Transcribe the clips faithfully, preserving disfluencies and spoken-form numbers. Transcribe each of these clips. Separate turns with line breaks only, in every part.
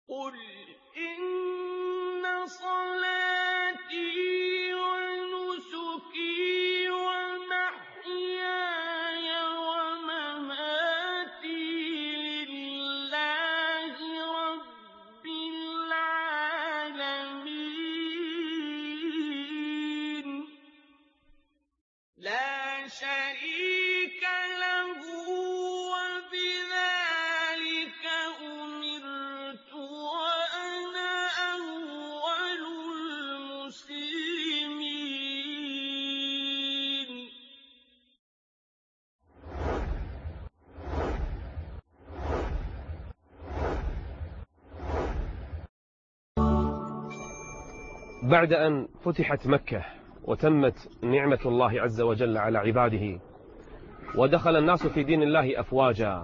قُلْ إِنَّ صَلَاتِي وَنُسُكِي وَمَحْيَايَ وَمَمَاتِي لِلَّهِ رَبِّ الْعَالَمِينَ لَا شَرِيكَ لَهُ وَبِذَٰلِكَ أُمِرْتُ وَأَنَا أَوَّلُ الْمُسْلِمِينَ
بعد أن فتحت مكة وتمت نعمة الله عز وجل على عباده ودخل الناس في دين الله أفواجا،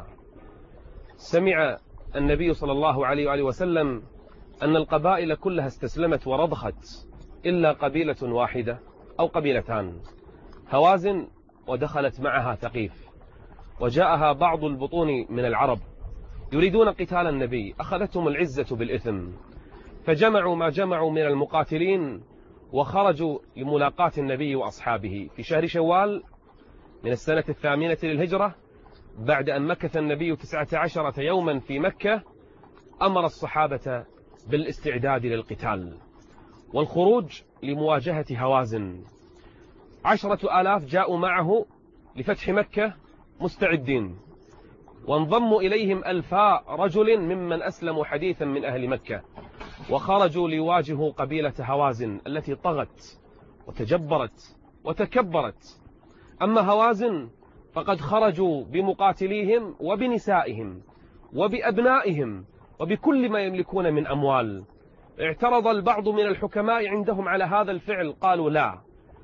سمع النبي صلى الله عليه وآله وسلم أن القبائل كلها استسلمت ورضخت إلا قبيلة واحدة أو قبيلتان، هوازن ودخلت معها ثقيف، وجاءها بعض البطون من العرب يريدون قتال النبي، أخذتهم العزة بالإثم، فجمعوا ما جمعوا من المقاتلين وخرجوا لملاقاة النبي وأصحابه في شهر شوال من السنة الثامنة للهجرة. بعد أن مكث النبي تسعة عشرة يوما في مكة أمر الصحابة بالاستعداد للقتال والخروج لمواجهة هوازن. عشرة آلاف جاءوا معه لفتح مكة مستعدين، وانضموا إليهم ألفا رجل ممن أسلموا حديثا من أهل مكة، وخرجوا ليواجهوا قبيلة هوازن التي طغت وتجبرت وتكبرت. أما هوازن فقد خرجوا بمقاتليهم وبنسائهم وبأبنائهم وبكل ما يملكون من أموال. اعترض البعض من الحكماء عندهم على هذا الفعل، قالوا لا،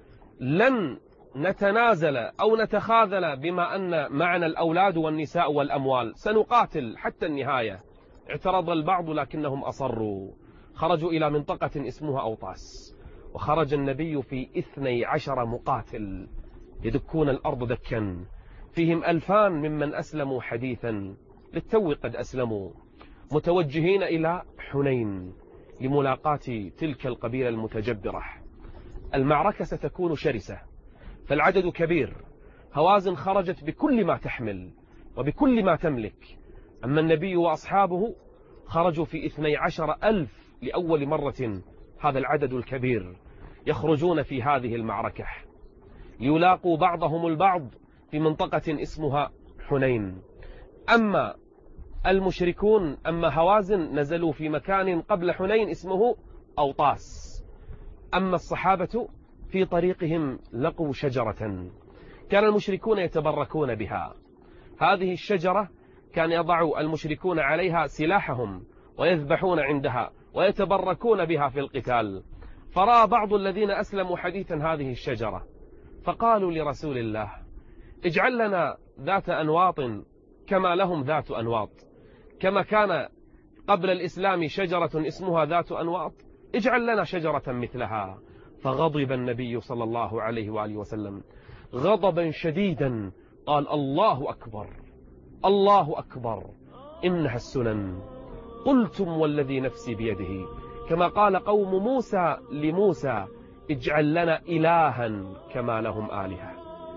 لن نتنازل أو نتخاذل بما أن معنا الأولاد والنساء والأموال، سنقاتل حتى النهاية. اعترض البعض لكنهم أصروا، خرجوا إلى منطقة اسمها أوطاس، وخرج النبي في اثني عشر مقاتل يدكون الأرض دكا، فيهم ألفان ممن أسلموا حديثا للتو قد أسلموا، متوجهين إلى حنين لملاقاة تلك القبيلة المتجبرة. المعركة ستكون شرسة فالعدد كبير، هوازن خرجت بكل ما تحمل وبكل ما تملك، أما النبي وأصحابه خرجوا في اثني عشر ألف لأول مرة. هذا العدد الكبير يخرجون في هذه المعركة ليلاقوا بعضهم البعض في منطقة اسمها حنين. أما المشركون، أما هوازن، نزلوا في مكان قبل حنين اسمه أوطاس. أما الصحابة في طريقهم لقوا شجرة كان المشركون يتبركون بها. هذه الشجرة كان يضع المشركون عليها سلاحهم ويذبحون عندها ويتبركون بها في القتال. فرأى بعض الذين أسلموا حديثا هذه الشجرة فقالوا لرسول الله: اجعل لنا ذات أنواط كما لهم ذات أنواط، كما كان قبل الإسلام شجرة اسمها ذات أنواط، اجعل لنا شجرة مثلها. فغضب النبي صلى الله عليه وآله وسلم غضبا شديدا، قال: الله أكبر الله أكبر، إنها السنن. قلتم والذي نفسي بيده، كما قال قوم موسى لموسى: اجعل لنا إلها كما لهم آلهة.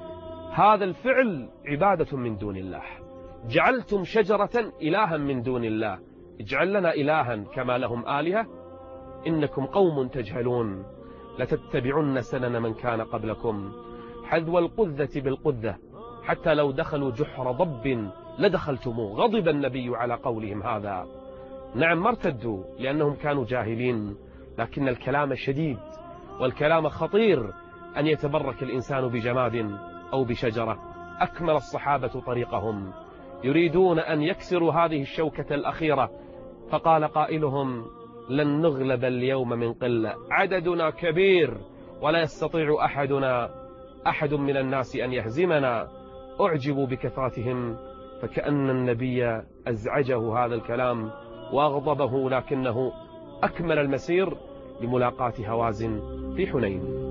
هذا الفعل عبادة من دون الله، جعلتم شجرة إلها من دون الله، اجعل لنا إلها كما لهم آلهة، إنكم قوم تجهلون، لتتبعن سنن من كان قبلكم حذو القذة بالقذة، حتى لو دخلوا جحر ضب لدخلتموه. غضب النبي على قولهم هذا. نعم، ما ارتدوا لأنهم كانوا جاهلين، لكن الكلام شديد والكلام خطير، أن يتبرك الإنسان بجماد أو بشجرة. أكمل الصحابة طريقهم يريدون أن يكسروا هذه الشوكة الأخيرة، فقال قائلهم: لن نغلب اليوم من قلة، عددنا كبير ولا يستطيع أحدنا أحد من الناس أن يهزمنا. أعجبوا بكثرتهم، فكأن النبي أزعجه هذا الكلام وأغضبه، لكنه أكمل المسير لملاقاة هوازن في حنين.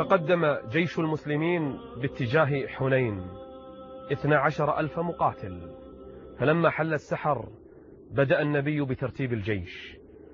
تقدم جيش المسلمين باتجاه حنين اثنى عشر ألف مقاتل. فلما حل السحر بدأ النبي بترتيب الجيش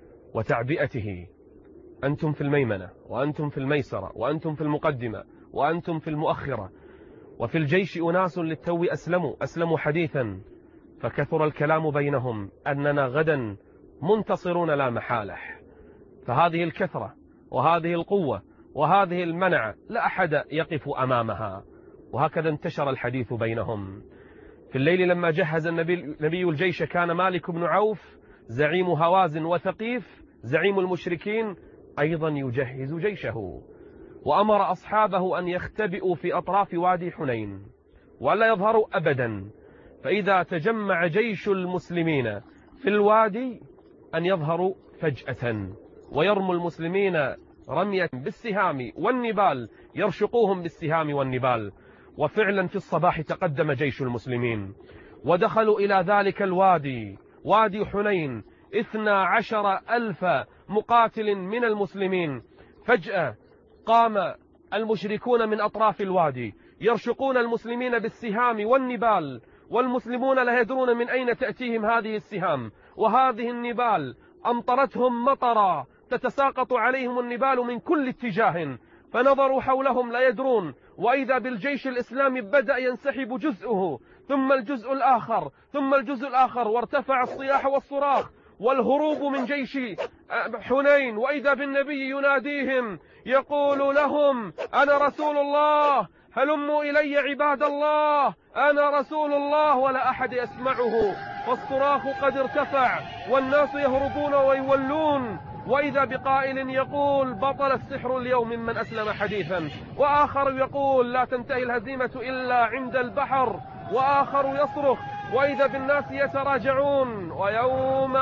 وتعبئته: أنتم في الميمنة، وأنتم في الميسرة، وأنتم في المقدمة، وأنتم في المؤخرة. وفي الجيش أناس للتو أسلموا أسلموا حديثا، فكثر الكلام بينهم أننا غدا منتصرون لا محالة. فهذه الكثرة وهذه القوة وهذه المنع لا أحد يقف أمامها. وهكذا انتشر الحديث بينهم. في الليل لما جهز النبي, نبي الجيش كان مالك بن عوف زعيم هوازن وثقيف زعيم المشركين أيضا يجهز جيشه، وأمر أصحابه أن يختبئوا في أطراف وادي حنين ولا يظهروا أبدا، فإذا تجمع جيش المسلمين في الوادي أن يظهروا فجأة ويرموا المسلمين رمية بالسهام والنبال، يرشقوهم بالسهام والنبال. وفعلا في الصباح تقدم جيش المسلمين ودخلوا إلى ذلك الوادي، وادي حنين، اثنى عشر ألف مقاتل من المسلمين. فجأة قام المشركون من أطراف الوادي يرشقون المسلمين بالسهام والنبال، والمسلمون لا يدرون من أين تأتيهم هذه السهام وهذه النبال. أمطرتهم مطرا، تتساقط عليهم النبال من كل اتجاه، فنظروا حولهم لا يدرون، وإذا بالجيش الإسلامي بدأ ينسحب جزءه ثم الجزء الآخر ثم الجزء الآخر، وارتفع الصياح والصراخ والهروب من جيش حنين، وإذا بالنبي يناديهم يقول لهم: أنا رسول الله، هلموا إلي عباد الله، أنا رسول الله. ولا أحد يسمعه، والصراخ قد ارتفع والناس يهربون ويولون، وإذا بقائل يقول: بطل السحر اليوم ممن أسلم حديثا، وآخر يقول: لا تنتهي الهزيمة إلا عند البحر، وآخر يصرخ، وإذا بالناس يتراجعون. ويوم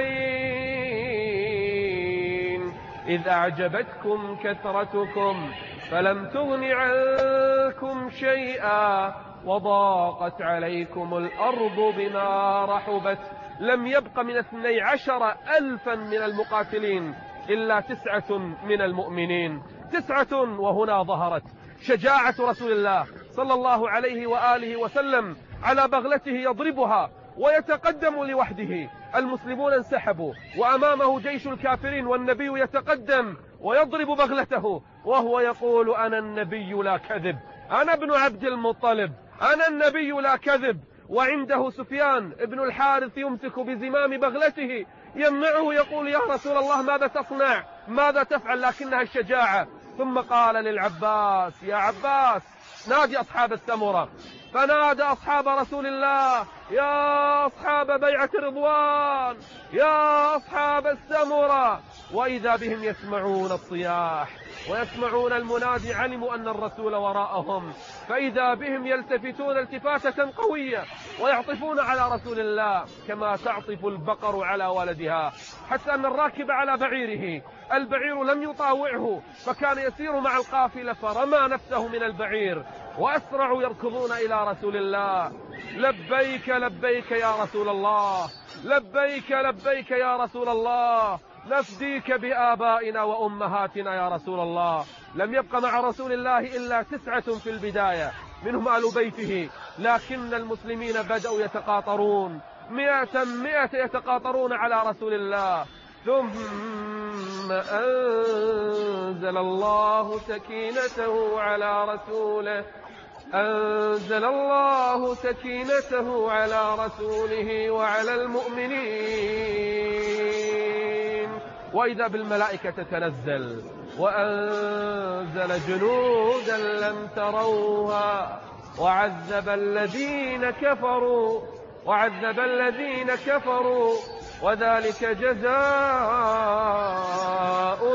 حنين إذ أعجبتكم كثرتكم فلم تغن عنكم شيئا وضاقت عليكم الأرض بما رحبت، لم يبق من اثني عشر ألفا من المقاتلين إلا تسعة من المؤمنين. تسعة. وهنا ظهرت شجاعة رسول الله صلى الله عليه وآله وسلم على بغلته يضربها ويتقدم لوحده. المسلمون انسحبوا وأمامه جيش الكافرين، والنبي يتقدم ويضرب بغلته وهو يقول: أنا النبي لا كذب، أنا ابن عبد المطلب، أنا النبي لا كذب. وعنده سفيان ابن الحارث يمسك بزمام بغلته يمنعه، يقول: يا رسول الله ماذا تصنع، ماذا تفعل؟ لكنها الشجاعة. ثم قال للعباس: يا عباس نادي أصحاب السمرة. فنادى أصحاب رسول الله: يا أصحاب بيعة رضوان، يا أصحاب السمرة. وإذا بهم يسمعون الصياح ويسمعون المنادي، علموا أن الرسول وراءهم، فإذا بهم يلتفتون التفاتة قوية ويعطفون على رسول الله كما تعطف البقر على ولدها، حتى أن الراكب على بعيره البعير لم يطاوعه، فكان يسير مع القافلة فرمى نفسه من البعير وأسرع يركضون إلى رسول الله: لبيك لبيك يا رسول الله، لبيك لبيك يا رسول الله، نفديك بآبائنا وأمهاتنا يا رسول الله. لم يبق مع رسول الله إلا تسعة في البداية منهم آل بيته، لكن المسلمين بدأوا يتقاطرون مئة مئة يتقاطرون على رسول الله. ثم أنزل الله سكينته على رسوله أنزل الله سكينته على رسوله وعلى المؤمنين، وإذا بالملائكة تتنزل، وأنزل جنودا لم تروها وعذب الذين كفروا وعذب الذين كفروا وذلك جزاء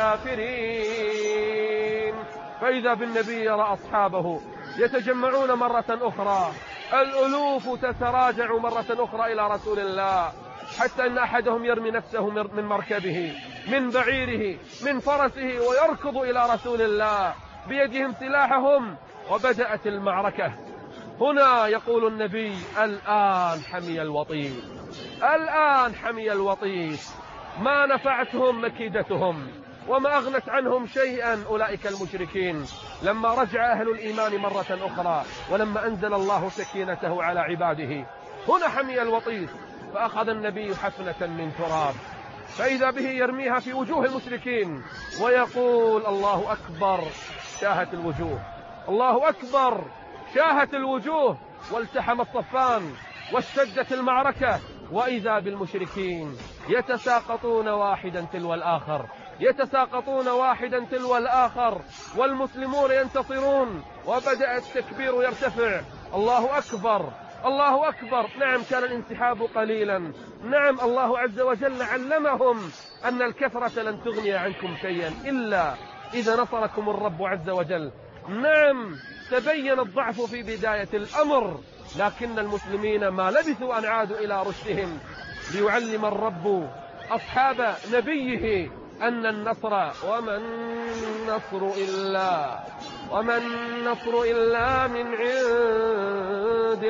الكافرين. فإذا بالنبي يرى أصحابه يتجمعون مرة أخرى، الألوف تتراجع مرة أخرى إلى رسول الله، حتى أن أحدهم يرمي نفسه من مركبه من بعيره من فرسه ويركض إلى رسول الله بيدهم سلاحهم. وبدأت المعركة. هنا يقول النبي: الآن حمي الوطيس، الآن حمي الوطيس. ما نفعتهم مكيدتهم، وما أغنت عنهم شيئا أولئك المشركين. لما رجع أهل الإيمان مرة أخرى ولما أنزل الله سكينته على عباده هنا حمي الوطيس، فأخذ النبي حفنة من تراب فإذا به يرميها في وجوه المشركين ويقول الله أكبر، شاهت الوجوه، الله أكبر، شاهت الوجوه، والتحم الصفان واشتدت المعركة، وإذا بالمشركين يتساقطون واحدا تلو الآخر، يتساقطون واحدا تلو الآخر، والمسلمون ينتصرون، وبدأ التكبير يرتفع، الله أكبر، الله أكبر. نعم كان الانسحاب قليلا، نعم الله عز وجل علمهم أن الكثرة لن تغني عنكم شيئا إلا إذا نصركم الرب عز وجل. نعم تبين الضعف في بداية الأمر، لكن المسلمين ما لبثوا أن عادوا إلى رشدهم ليعلم الرب أصحاب نبيه أن النصر وما النصر إلا وما النصر إلا من عند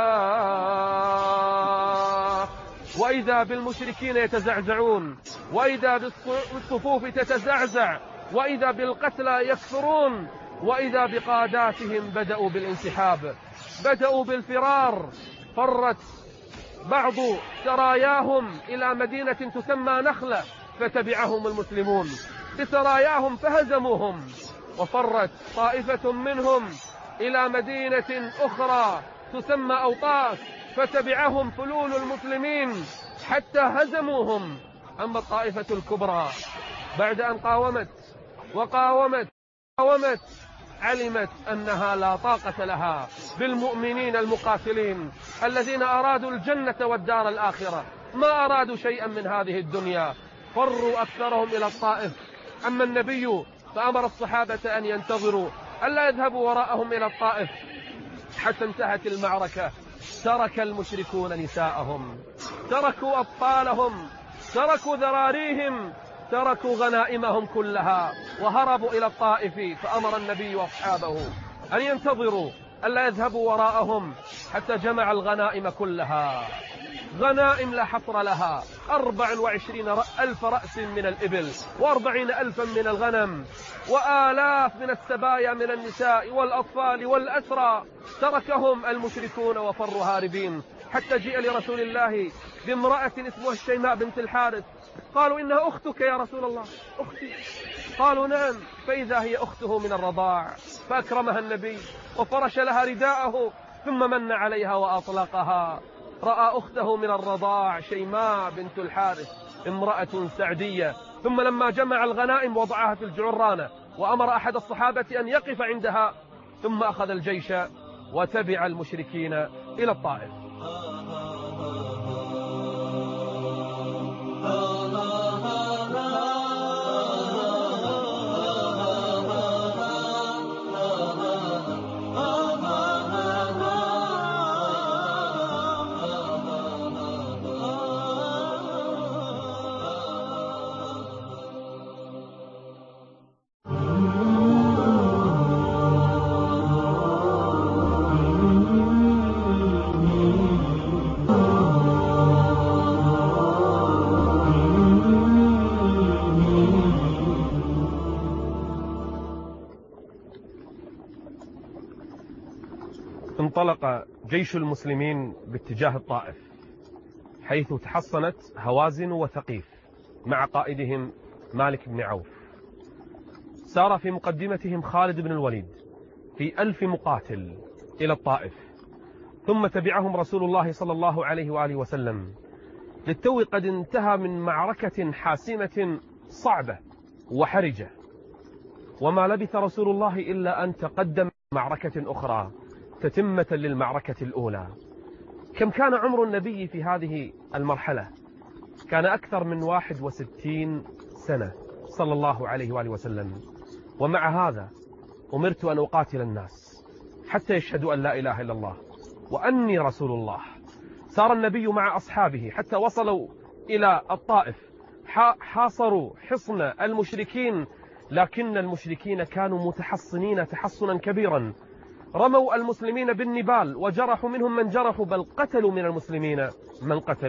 الله. وإذا بالمشركين يتزعزعون، وإذا بالصفوف تتزعزع، وإذا بالقتلى يكثرون، وإذا بقاداتهم بدأوا بالانسحاب، بدأوا بالفرار. فرت بعض سراياهم إلى مدينة تسمى نخلة فتبعهم المسلمون بسراياهم فهزموهم، وفرت طائفة منهم إلى مدينة أخرى تسمى أوطاس فتبعهم فلول المسلمين حتى هزموهم. أما الطائفة الكبرى بعد أن قاومت وقاومت قاومت علمت أنها لا طاقة لها بالمؤمنين المقاتلين الذين أرادوا الجنة والدار الآخرة، ما أرادوا شيئا من هذه الدنيا، فروا أكثرهم إلى الطائف. أما النبي فأمر الصحابة أن ينتظروا ألا يذهبوا وراءهم إلى الطائف حتى انتهت المعركة. ترك المشركون نساءهم، تركوا أطفالهم، تركوا ذراريهم، تركوا غنائمهم كلها وهربوا إلى الطائف. فأمر النبي وأصحابه أن ينتظروا ألا يذهبوا وراءهم حتى جمع الغنائم كلها، غنائم لا حصر لها، أربع وعشرين ألف رأس من الإبل، وأربعين ألفا من الغنم، وآلاف من السبايا من النساء والأطفال والأسرى. تركهم المشركون وفروا هاربين حتى جيء لرسول الله بامرأة اسمها الشيماء بنت الحارث. قالوا إنها أختك يا رسول الله، أختي. قالوا نعم، فإذا هي أخته من الرضاع. فأكرمها النبي وفرش لها رداءه ثم من عليها وأطلقها. رأى أخته من الرضاع شيماء بنت الحارث امرأة سعدية. ثم لما جمع الغنائم وضعها في الجعرانة وأمر أحد الصحابة أن يقف عندها، ثم أخذ الجيش وتبع المشركين إلى الطائف. انطلق جيش المسلمين باتجاه الطائف، حيث تحصنت هوازن وثقيف مع قائدهم مالك بن عوف. سار في مقدمتهم خالد بن الوليد في ألف مقاتل إلى الطائف، ثم تبعهم رسول الله صلى الله عليه وآله وسلم. للتو قد انتهى من معركة حاسمة صعبة وحرجة، وما لبث رسول الله إلا أن تقدم معركة أخرى تتمة للمعركة الأولى. كم كان عمر النبي في هذه المرحلة؟ كان أكثر من واحد وستين سنة صلى الله عليه وآله وسلم. ومع هذا أمرت أن أقاتل الناس حتى يشهدوا أن لا إله إلا الله وأني رسول الله. سار النبي مع أصحابه حتى وصلوا إلى الطائف، حاصروا حصن المشركين، لكن المشركين كانوا متحصنين تحصنا كبيرا. رموا المسلمين بالنبال وجرحوا منهم من جرحوا، بل قتلوا من المسلمين من قتلوا،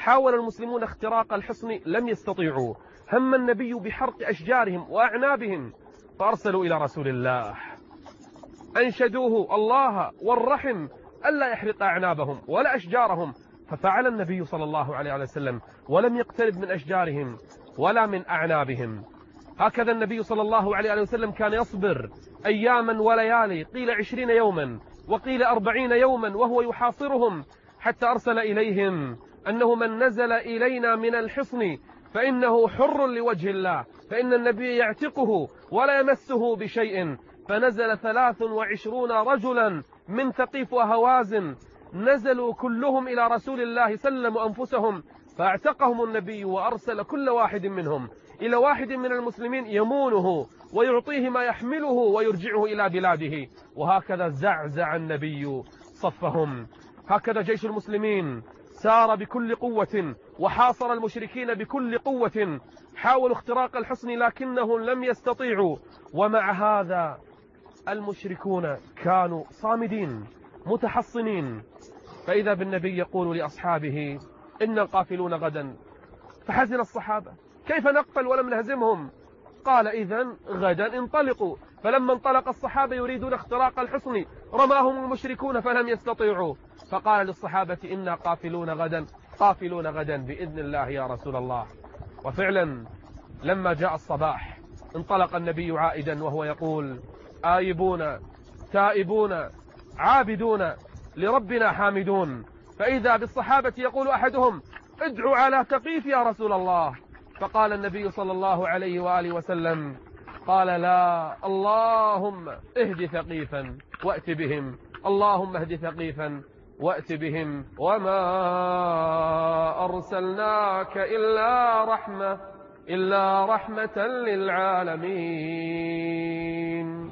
حاول المسلمون اختراق الحصن لم يستطيعوا، هم النبي بحرق أشجارهم وأعنابهم فأرسلوا إلى رسول الله، أنشدوه الله والرحم ألا يحرق أعنابهم ولا أشجارهم، ففعل النبي صلى الله عليه وسلم ولم يقترب من أشجارهم ولا من أعنابهم. هكذا النبي صلى الله عليه وسلم كان يصبر أياما وليالي، قيل عشرين يوما وقيل أربعين يوما وهو يحاصرهم، حتى أرسل إليهم أنه من نزل إلينا من الحصن فإنه حر لوجه الله، فإن النبي يعتقه ولا يمسه بشيء. فنزل ثلاث وعشرون رجلا من ثقيف وهوازن، نزلوا كلهم إلى رسول الله، سلموا أنفسهم فاعتقهم النبي، وأرسل كل واحد منهم إلى واحد من المسلمين يمونه ويعطيه ما يحمله ويرجعه إلى بلاده. وهكذا زعزع النبي صفهم. هكذا جيش المسلمين سار بكل قوة وحاصر المشركين بكل قوة، حاولوا اختراق الحصن لكنهم لم يستطيعوا. ومع هذا المشركون كانوا صامدين متحصنين. فإذا بالنبي يقول لأصحابه إن قافلون غدا، فحزن الصحابة كيف نقتل ولم نهزمهم؟ قال إذن غدا انطلقوا. فلما انطلق الصحابة يريدون اختراق الحصن رماهم المشركون فلم يستطيعوا، فقال للصحابة إنا قافلون غدا قافلون غدا بإذن الله يا رسول الله. وفعلا لما جاء الصباح انطلق النبي عائدا وهو يقول آيبون تائبون عابدون لربنا حامدون. فإذا بالصحابة يقول أحدهم ادعوا على ثقيف يا رسول الله، فقال النبي صلى الله عليه وآله وسلم قال لا، اللهم اهد ثقيفا وأت بهم، اللهم اهد ثقيفا وأت بهم، وما أرسلناك إلا رحمة إلا رحمة للعالمين.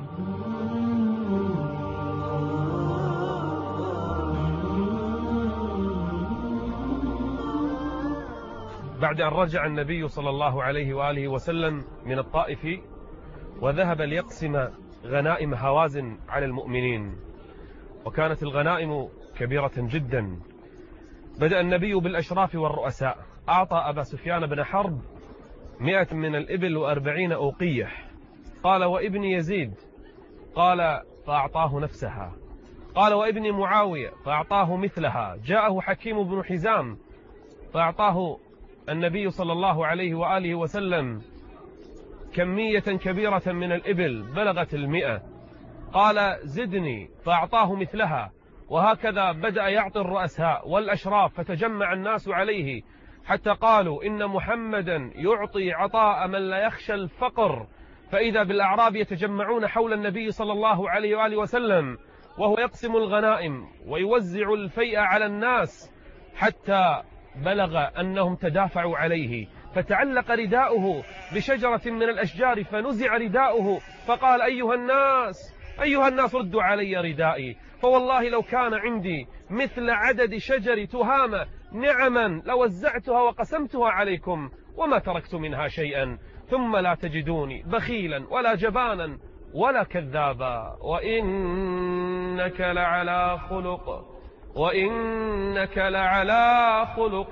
بعد أن رجع النبي صلى الله عليه وآله وسلم من الطائف وذهب ليقسم غنائم هوازن على المؤمنين، وكانت الغنائم كبيرة جدا، بدأ النبي بالأشراف والرؤساء، أعطى أبا سفيان بن حرب مئة من الإبل وأربعين أوقية، قال وابن يزيد، قال فأعطاه نفسها، قال وابن معاوية فأعطاه مثلها، جاءه حكيم بن حزام فأعطاه النبي صلى الله عليه وآله وسلم كمية كبيرة من الإبل بلغت المئة، قال زدني فأعطاه مثلها. وهكذا بدأ يعطي الرؤساء والأشراف، فتجمع الناس عليه حتى قالوا إن محمدا يعطي عطاء من لا يخشى الفقر. فإذا بالأعراب يتجمعون حول النبي صلى الله عليه وآله وسلم وهو يقسم الغنائم ويوزع الفيء على الناس، حتى بلغ أنهم تدافعوا عليه، فتعلق رداؤه بشجرة من الأشجار فنزع رداؤه، فقال أيها الناس أيها الناس ردوا علي ردائي، فوالله لو كان عندي مثل عدد شجر تهامة نعما لوزعتها وقسمتها عليكم وما تركت منها شيئا، ثم لا تجدوني بخيلا ولا جبانا ولا كذابا، وإنك لعلى خلق وإنك لعلى خلق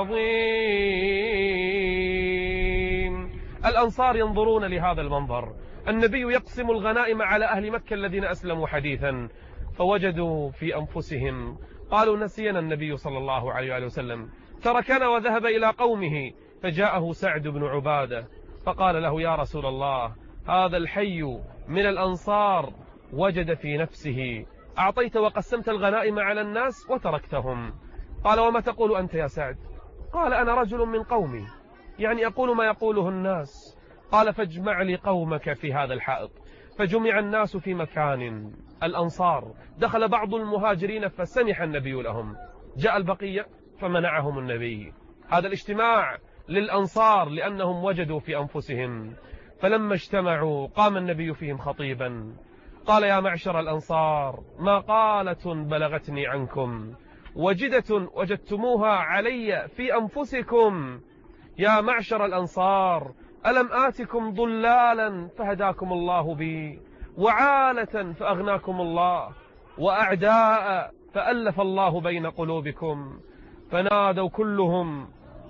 عظيم. الأنصار ينظرون لهذا المنظر، النبي يقسم الغنائم على أهل مكة الذين أسلموا حديثا، فوجدوا في أنفسهم قالوا نسينا النبي صلى الله عليه وسلم، تركنا وذهب إلى قومه. فجاءه سعد بن عبادة فقال له يا رسول الله هذا الحي من الأنصار وجد في نفسه أعطيت وقسمت الغنائم على الناس وتركتهم. قال وما تقول أنت يا سعد؟ قال أنا رجل من قومي، يعني أقول ما يقوله الناس. قال فاجمع لي قومك في هذا الحائط. فجمع الناس في مكان، الأنصار، دخل بعض المهاجرين فسمح النبي لهم، جاء البقية فمنعهم النبي. هذا الاجتماع للأنصار لأنهم وجدوا في أنفسهم. فلما اجتمعوا قام النبي فيهم خطيبا قال يا معشر الأنصار ما قالة بلغتني عنكم وجدة وجدتموها علي في أنفسكم. يا معشر الأنصار ألم آتكم ضلالا فهداكم الله بي، وعالة فأغناكم الله، وأعداء فألف الله بين قلوبكم. فنادوا كلهم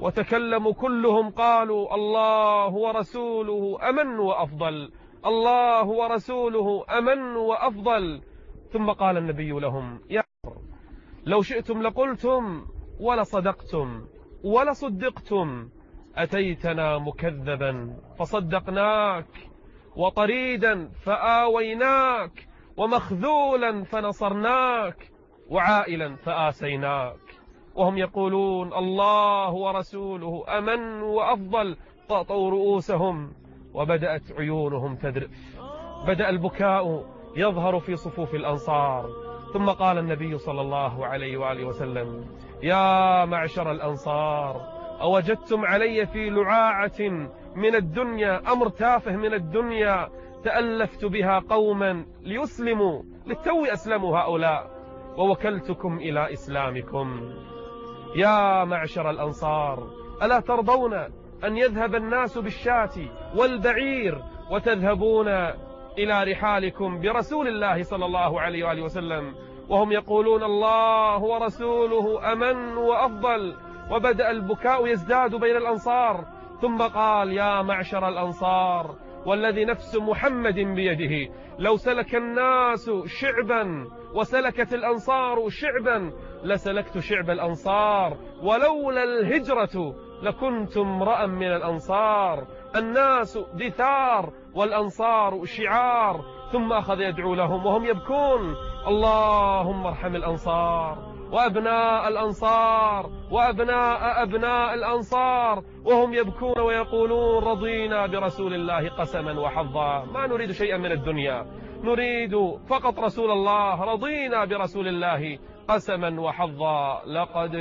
وتكلموا كلهم قالوا الله ورسوله أمن وأفضل، الله ورسوله أمن وأفضل. ثم قال النبي لهم: يا لو شئتم لقلتم ولصدقتم ولصدقتم، أتيتنا مكذبا فصدقناك، وطريدا فآويناك، ومخذولا فنصرناك، وعائلا فآسيناك. وهم يقولون الله ورسوله أمن وأفضل. طأطوا رؤوسهم وبدأت عيونهم تذرف، بدأ البكاء يظهر في صفوف الأنصار. ثم قال النبي صلى الله عليه وآله وسلم: يا معشر الأنصار، أوجدتم علي في لعاعة من الدنيا أمر تافه من الدنيا تألفت بها قوما ليسلموا، للتو أسلموا هؤلاء، ووكلتكم إلى إسلامكم. يا معشر الأنصار، ألا ترضون أن يذهب الناس بالشاة والبعير وتذهبون إلى رحالكم برسول الله صلى الله عليه وآله وسلم؟ وهم يقولون الله ورسوله أمن وأفضل. وبدأ البكاء يزداد بين الأنصار. ثم قال: يا معشر الأنصار، والذي نفس محمد بيده، لو سلك الناس شعبا وسلكت الأنصار شعبا لسلكت شعب الأنصار، ولولا الهجرة لكنت امرأ من الأنصار. الناس دثار والأنصار شعار. ثم أخذ يدعو لهم وهم يبكون: اللهم ارحم الأنصار وأبناء الأنصار وأبناء أبناء الأنصار. وهم يبكون ويقولون: رضينا برسول الله قسما وحظا، ما نريد شيئا من الدنيا، نريد فقط رسول الله، رضينا برسول الله قسما وحظا. لقد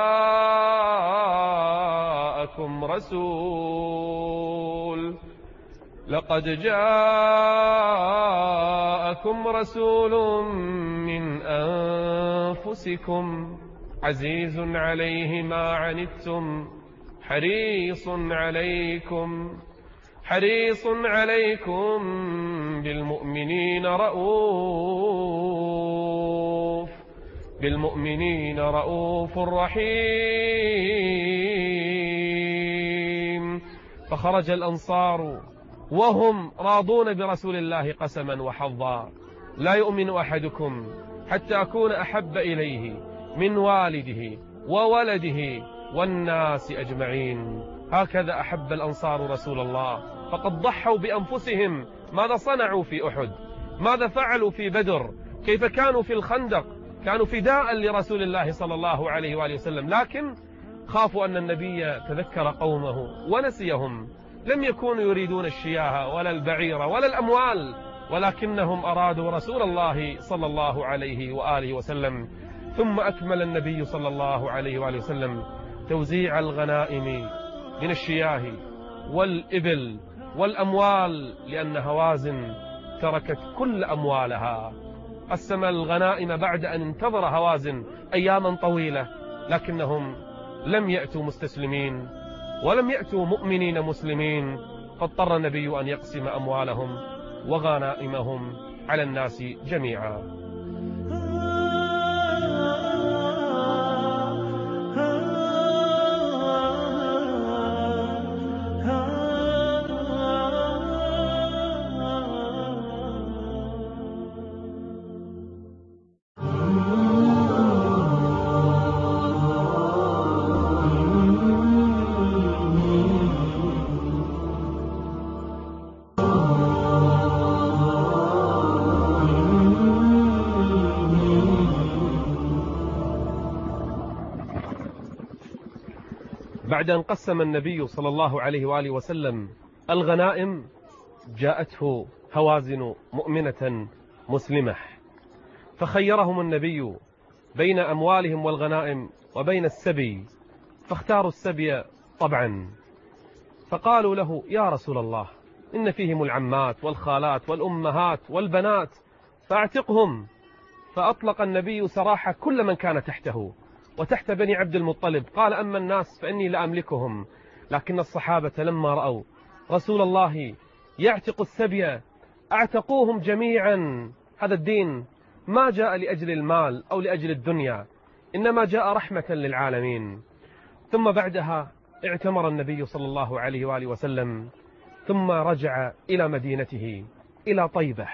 جاءكم رسول لقد جاءكم رسول من أنفسكم عزيز عليه ما عنتم حريص عليكم حريص عليكم بالمؤمنين رؤوف بالمؤمنين رؤوف رحيم. فخرج الأنصار وهم راضون برسول الله قسما وحظا. لا يؤمن أحدكم حتى أكون أحب إليه من والده وولده والناس أجمعين. هكذا أحب الأنصار رسول الله، فقد ضحوا بأنفسهم. ماذا صنعوا في أحد؟ ماذا فعلوا في بدر؟ كيف كانوا في الخندق؟ كانوا فداء لرسول الله صلى الله عليه وآله وسلم، لكن خافوا أن النبي تذكر قومه ونسيهم. لم يكونوا يريدون الشياه ولا البعير ولا الأموال، ولكنهم أرادوا رسول الله صلى الله عليه وآله وسلم. ثم أكمل النبي صلى الله عليه وآله وسلم توزيع الغنائم من الشياه والإبل والأموال، لأن هوازن تركت كل أموالها. قسم الغنائم بعد أن انتظر هوازن أياما طويلة، لكنهم لم يأتوا مستسلمين ولم يأتوا مؤمنين مسلمين، فاضطر النبي أن يقسم أموالهم وغنائمهم على الناس جميعا. بعد أن قسم النبي صلى الله عليه وآله وسلم الغنائم، جاءته هوازن مؤمنة مسلمة، فخيرهم النبي بين أموالهم والغنائم وبين السبي، فاختاروا السبي طبعا. فقالوا له: يا رسول الله، إن فيهم العمات والخالات والأمهات والبنات، فاعتقهم. فأطلق النبي سراح كل من كان تحته وتحت بني عبد المطلب. قال: أما الناس فإني لأملكهم. لكن الصحابة لما رأوا رسول الله يعتق السبي اعتقوهم جميعا. هذا الدين ما جاء لأجل المال أو لأجل الدنيا، إنما جاء رحمة للعالمين. ثم بعدها اعتمر النبي صلى الله عليه وآله وسلم ثم رجع إلى مدينته إلى طيبة.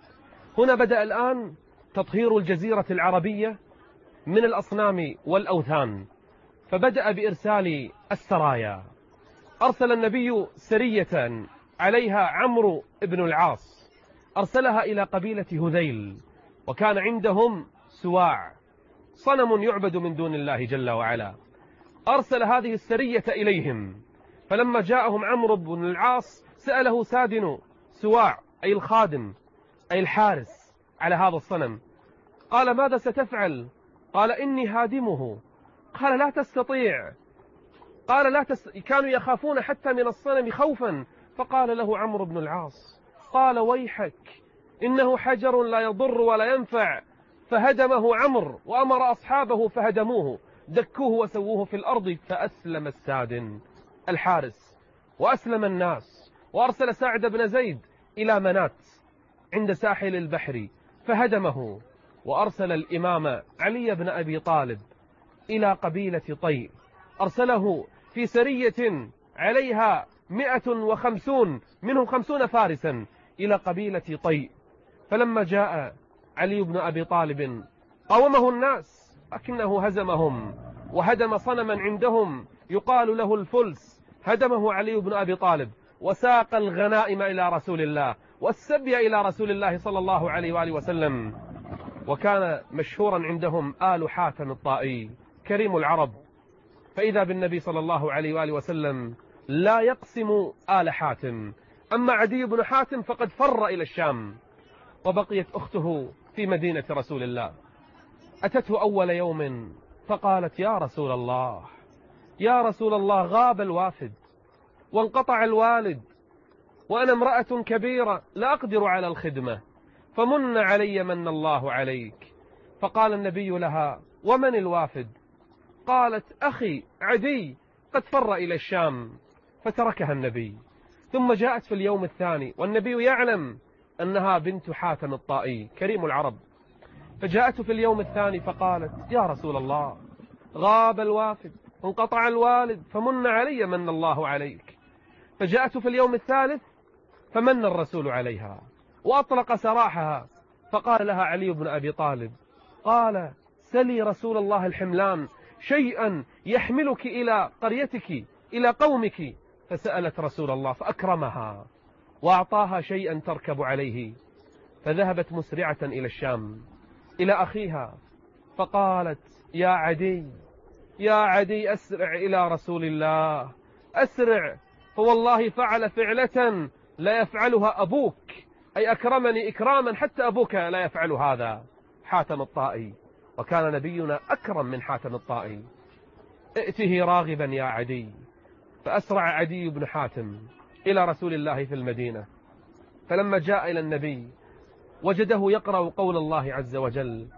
هنا بدأ الآن تطهير الجزيرة العربية من الأصنام والأوثان، فبدأ بإرسال السرايا. أرسل النبي سرية عليها عمرو بن العاص، أرسلها إلى قبيلة هذيل، وكان عندهم سواع، صنم يعبد من دون الله جل وعلا. أرسل هذه السرية إليهم، فلما جاءهم عمرو بن العاص سأله سادن سواع أي الخادم أي الحارس على هذا الصنم، قال ماذا ستفعل؟ قال إني هادمه. قال لا تستطيع. قال لا تس... كانوا يخافون حتى من الصنم خوفا، فقال له عمرو بن العاص قال ويحك إنه حجر لا يضر ولا ينفع. فهدمه عمرو وأمر أصحابه فهدموه، دكوه وسووه في الأرض. فأسلم السادن الحارس وأسلم الناس، وأرسل سعد بن زيد إلى منات عند ساحل البحر فهدمه، وأرسل الإمام علي بن أبي طالب إلى قبيلة طي، أرسله في سرية عليها مئة وخمسون منهم خمسون فارسا إلى قبيلة طي. فلما جاء علي بن أبي طالب قاومه الناس لكنه هزمهم، وهدم صنما عندهم يقال له الفلس، هدمه علي بن أبي طالب، وساق الغنائم إلى رسول الله والسبي إلى رسول الله صلى الله عليه وآله وسلم. وكان مشهورا عندهم آل حاتم الطائي كريم العرب، فإذا بالنبي صلى الله عليه وآله وسلم لا يقسم آل حاتم. أما عدي بن حاتم فقد فر إلى الشام، وبقيت أخته في مدينة رسول الله. أتته أول يوم فقالت يا رسول الله يا رسول الله غاب الوافد وانقطع الوالد، وأنا امرأة كبيرة لا أقدر على الخدمة، فمن علي من الله عليك. فقال النبي لها ومن الوافد؟ قالت أخي عدي قد فر إلى الشام، فتركها النبي. ثم جاءت في اليوم الثاني والنبي يعلم أنها بنت حاتم الطائي كريم العرب، فجاءت في اليوم الثاني فقالت يا رسول الله غاب الوافد انقطع الوالد فمن علي من الله عليك. فجاءت في اليوم الثالث فمن الرسول عليها وأطلق سراحها، فقال لها علي بن أبي طالب قال سلي رسول الله الحملان شيئا يحملك إلى قريتك إلى قومك. فسألت رسول الله فأكرمها وأعطاها شيئا تركب عليه، فذهبت مسرعة إلى الشام إلى أخيها فقالت يا عدي يا عدي أسرع إلى رسول الله أسرع، فوالله فعل فعلة لا يفعلها أبوك، أي أكرمني إكراما حتى أبوك لا يفعل هذا، حاتم الطائي، وكان نبينا أكرم من حاتم الطائي. ائته راغبا يا عدي. فأسرع عدي بن حاتم إلى رسول الله في المدينة، فلما جاء إلى النبي وجده يقرأ قول الله عز وجل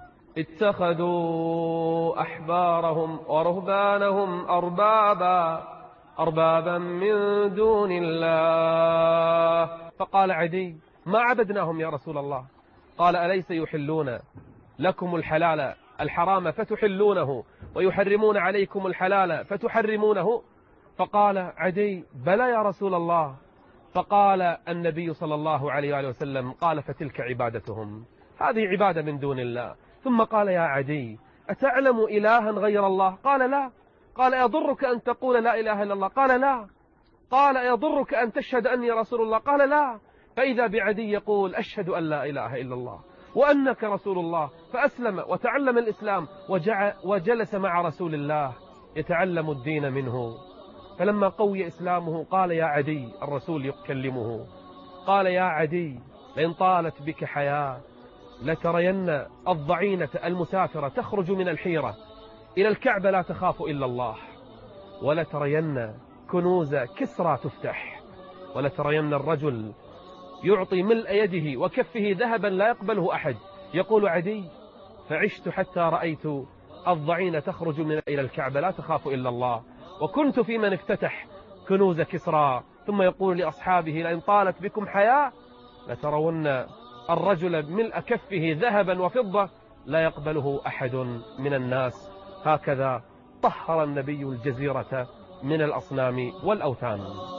اتخذوا أحبارهم ورهبانهم أربابا أربابا من دون الله. فقال عدي ما عبدناهم يا رسول الله. قال أليس يحلون لكم الحلال الحرام فتحلونه ويحرمون عليكم الحلال فتحرمونه؟ فقال عدي بلى يا رسول الله. فقال النبي صلى الله عليه وآله وسلم قال فتلك عبادتهم، هذه عبادة من دون الله. ثم قال يا عدي أتعلم إلها غير الله؟ قال لا. قال يضرك أن تقول لا إله إلا الله؟ قال لا. قال يضرك أن تشهد أني رسول الله؟ قال لا. فإذا بعدي يقول أشهد أن لا إله إلا الله وأنك رسول الله، فأسلم وتعلم الإسلام وجلس مع رسول الله يتعلم الدين منه. فلما قوي إسلامه قال يا عدي، الرسول يكلمه قال يا عدي لئن طالت بك حياة لترين الضعينة المسافرة تخرج من الحيرة إلى الكعبة لا تخاف إلا الله، ولترين كنوز كسرى تفتح، ولترين الرجل يعطي ملء يده وكفه ذهبا لا يقبله أحد. يقول عدي فعشت حتى رأيت الضعينة تخرج من إلى الكعبة لا تخاف إلا الله، وكنت في من افتتح كنوز كسرى. ثم يقول لأصحابه لئن طالت بكم حياة لترون الرجل ملء كفه ذهبا وفضة لا يقبله أحد من الناس. هكذا طهر النبي الجزيرة من الأصنام والأوثان.